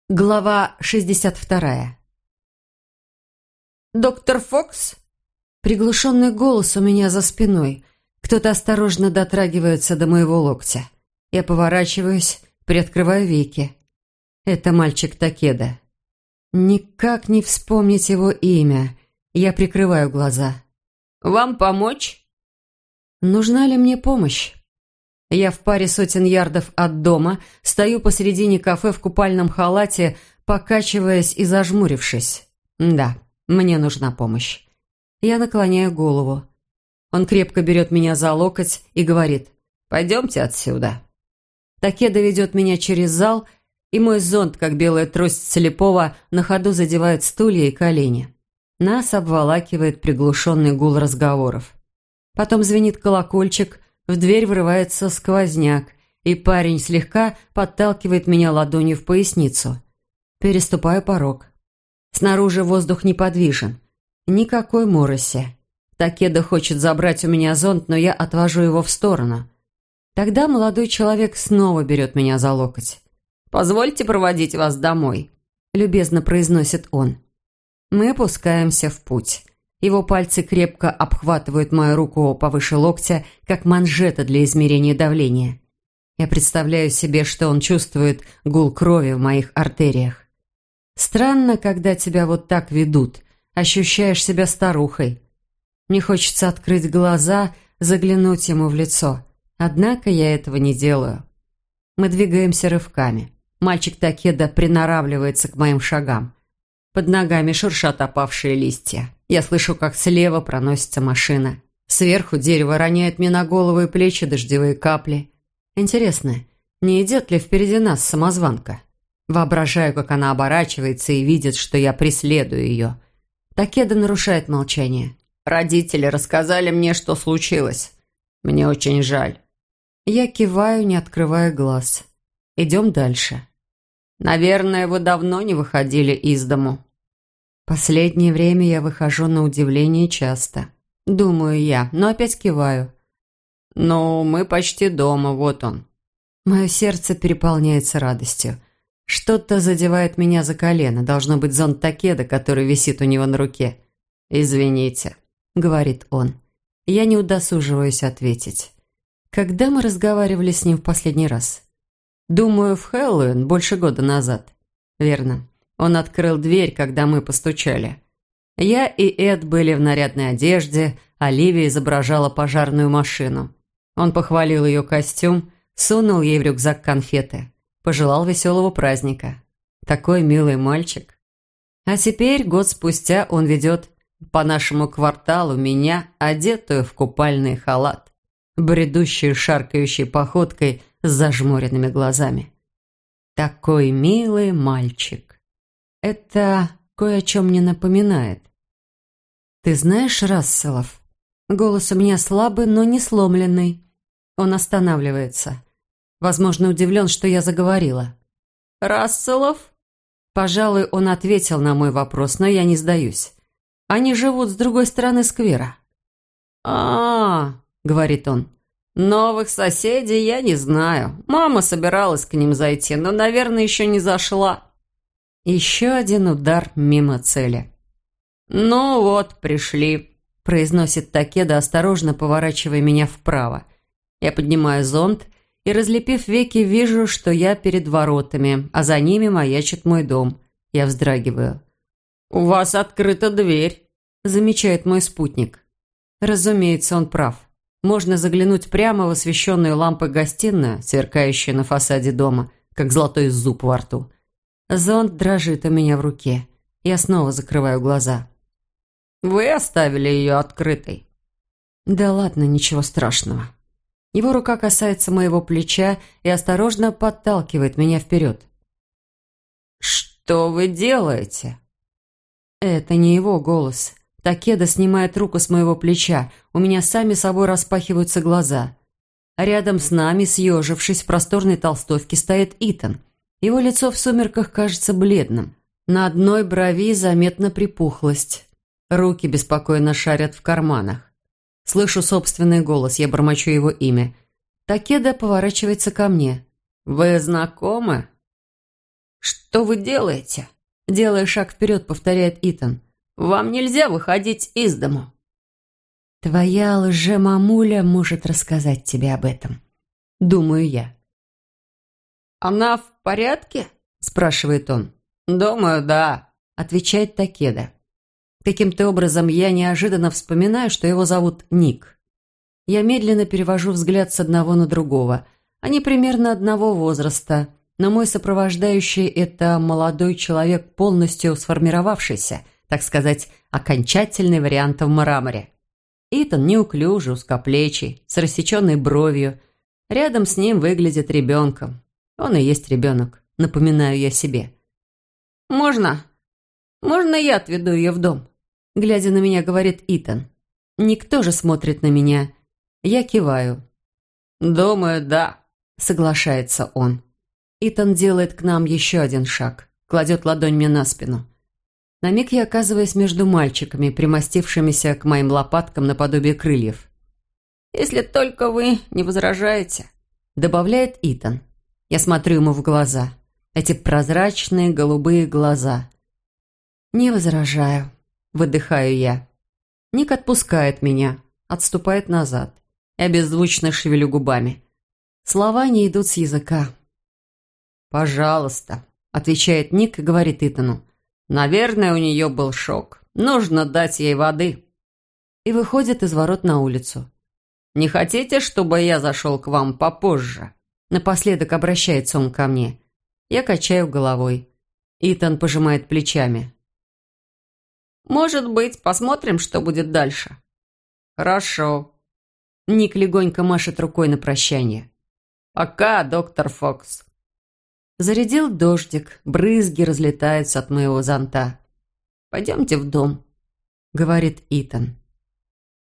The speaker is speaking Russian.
Глава 62. «Доктор Фокс?» Приглушенный голос у меня за спиной. Кто-то осторожно дотрагивается до моего локтя. Я поворачиваюсь, приоткрываю веки. Это мальчик Такеда. Никак не вспомнить его имя. Я прикрываю глаза. «Вам помочь?» Нужна ли мне помощь? Я в паре сотен ярдов от дома, стою посредине кафе в купальном халате, покачиваясь и зажмурившись. Да, мне нужна помощь. Я наклоняю голову. Он крепко берет меня за локоть и говорит: «Пойдемте отсюда». Такеда ведет меня через зал, и мой зонт, как белая трость слепого, на ходу задевает стулья и колени. Нас обволакивает приглушенный гул разговоров. Потом звенит колокольчик, в дверь врывается сквозняк, и парень слегка подталкивает меня ладонью в поясницу. Переступаю порог. Снаружи воздух неподвижен. Никакой мороси. Такеда хочет забрать у меня зонт, но я отвожу его в сторону. Тогда молодой человек снова берет меня за локоть. «Позвольте проводить вас домой», — любезно произносит он. Мы опускаемся в путь. Его пальцы крепко обхватывают мою руку повыше локтя, как манжета для измерения давления. Я представляю себе, что он чувствует гул крови в моих артериях. Странно, когда тебя вот так ведут, ощущаешь себя старухой. Мне хочется открыть глаза, заглянуть ему в лицо. Однако я этого не делаю. Мы двигаемся рывками. Мальчик Такеда приноравливается к моим шагам. Под ногами шуршат опавшие листья. Я слышу, как слева проносится машина. Сверху дерево роняет мне на голову и плечи дождевые капли. Интересно, не идет ли впереди нас самозванка? Воображаю, как она оборачивается и видит, что я преследую ее. Такеда нарушает молчание. «Родители рассказали мне, что случилось. Мне очень жаль». Я киваю, не открывая глаз. Идем дальше. «Наверное, вы давно не выходили из дому». Последнее время я выхожу на удивление часто. Думаю я, но опять киваю. «Ну, мы почти дома, вот он». Мое сердце переполняется радостью. Что-то задевает меня за колено. Должно быть зонт Такеда, который висит у него на руке. «Извините», — говорит он. Я не удосуживаюсь ответить. Когда мы разговаривали с ним в последний раз? Думаю, в Хэллоуин, больше года назад. Верно. Он открыл дверь, когда мы постучали. Я и Эд были в нарядной одежде, Оливия изображала пожарную машину. Он похвалил ее костюм, сунул ей в рюкзак конфеты, пожелал веселого праздника. Такой милый мальчик. А теперь, год спустя, он ведет по нашему кварталу меня, одетую в купальный халат, бредущую шаркающей походкой с зажмуренными глазами. Такой милый мальчик. Это кое о чем мне напоминает. «Ты знаешь Расселов?» Голос у меня слабый, но не сломленный. Он останавливается. Возможно, удивлен, что я заговорила. «Расселов?» Пожалуй, он ответил на мой вопрос, но я не сдаюсь. Они живут с другой стороны сквера. Говорит он. «Новых соседей я не знаю. Мама собиралась к ним зайти, но, наверное, еще не зашла». Еще один удар мимо цели. «Ну вот, пришли», – произносит Такеда, осторожно поворачивая меня вправо. Я поднимаю зонт и, разлепив веки, вижу, что я перед воротами, а за ними маячит мой дом. Я вздрагиваю. «У вас открыта дверь», – замечает мой спутник. Разумеется, он прав. Можно заглянуть прямо в освещенную лампой гостиную, сверкающую на фасаде дома, как золотой зуб во рту. Зонт дрожит у меня в руке. Я снова закрываю глаза. «Вы оставили ее открытой?» «Да ладно, ничего страшного». Его рука касается моего плеча и осторожно подталкивает меня вперед. «Что вы делаете?» Это не его голос. Такеда снимает руку с моего плеча. У меня сами собой распахиваются глаза. Рядом с нами, съежившись в просторной толстовке, стоит Итан. Его лицо в сумерках кажется бледным. На одной брови заметна припухлость. Руки беспокойно шарят в карманах. Слышу собственный голос, я бормочу его имя. Такеда поворачивается ко мне. «Вы знакомы?» «Что вы делаете?» Делая шаг вперед, повторяет Итан. «Вам нельзя выходить из дому». «Твоя лже-мамуля может рассказать тебе об этом», — думаю я. «Она в порядке?» – спрашивает он. «Думаю, да», – отвечает Такеда. Каким-то образом я неожиданно вспоминаю, что его зовут Ник. Я медленно перевожу взгляд с одного на другого. Они примерно одного возраста, но мой сопровождающий – это молодой человек, полностью сформировавшийся, так сказать, окончательный вариант в мраморе. Итан неуклюжий, узкоплечий, с рассеченной бровью. Рядом с ним выглядит ребенком. Он и есть ребенок, напоминаю я себе. «Можно я отведу ее в дом?» Глядя на меня, говорит Итан. Ник тоже смотрит на меня. Я киваю. «Думаю, да», — соглашается он. Итан делает к нам еще один шаг, кладет ладонь мне на спину. На миг я оказываюсь между мальчиками, примостившимися к моим лопаткам наподобие крыльев. «Если только вы не возражаете», — добавляет Итан. Я смотрю ему в глаза. Эти прозрачные голубые глаза. «Не возражаю», — выдыхаю я. Ник отпускает меня, отступает назад. Я беззвучно шевелю губами. Слова не идут с языка. «Пожалуйста», — отвечает Ник и говорит Итану. «Наверное, у нее был шок. Нужно дать ей воды». И выходит из ворот на улицу. «Не хотите, чтобы я зашел к вам попозже?» Напоследок обращается он ко мне. Я качаю головой. Итан пожимает плечами. «Может быть, посмотрим, что будет дальше?» «Хорошо». Ник легонько машет рукой на прощание. «Пока, доктор Фокс». Зарядил дождик, брызги разлетаются от моего зонта. «Пойдемте в дом», — говорит Итан.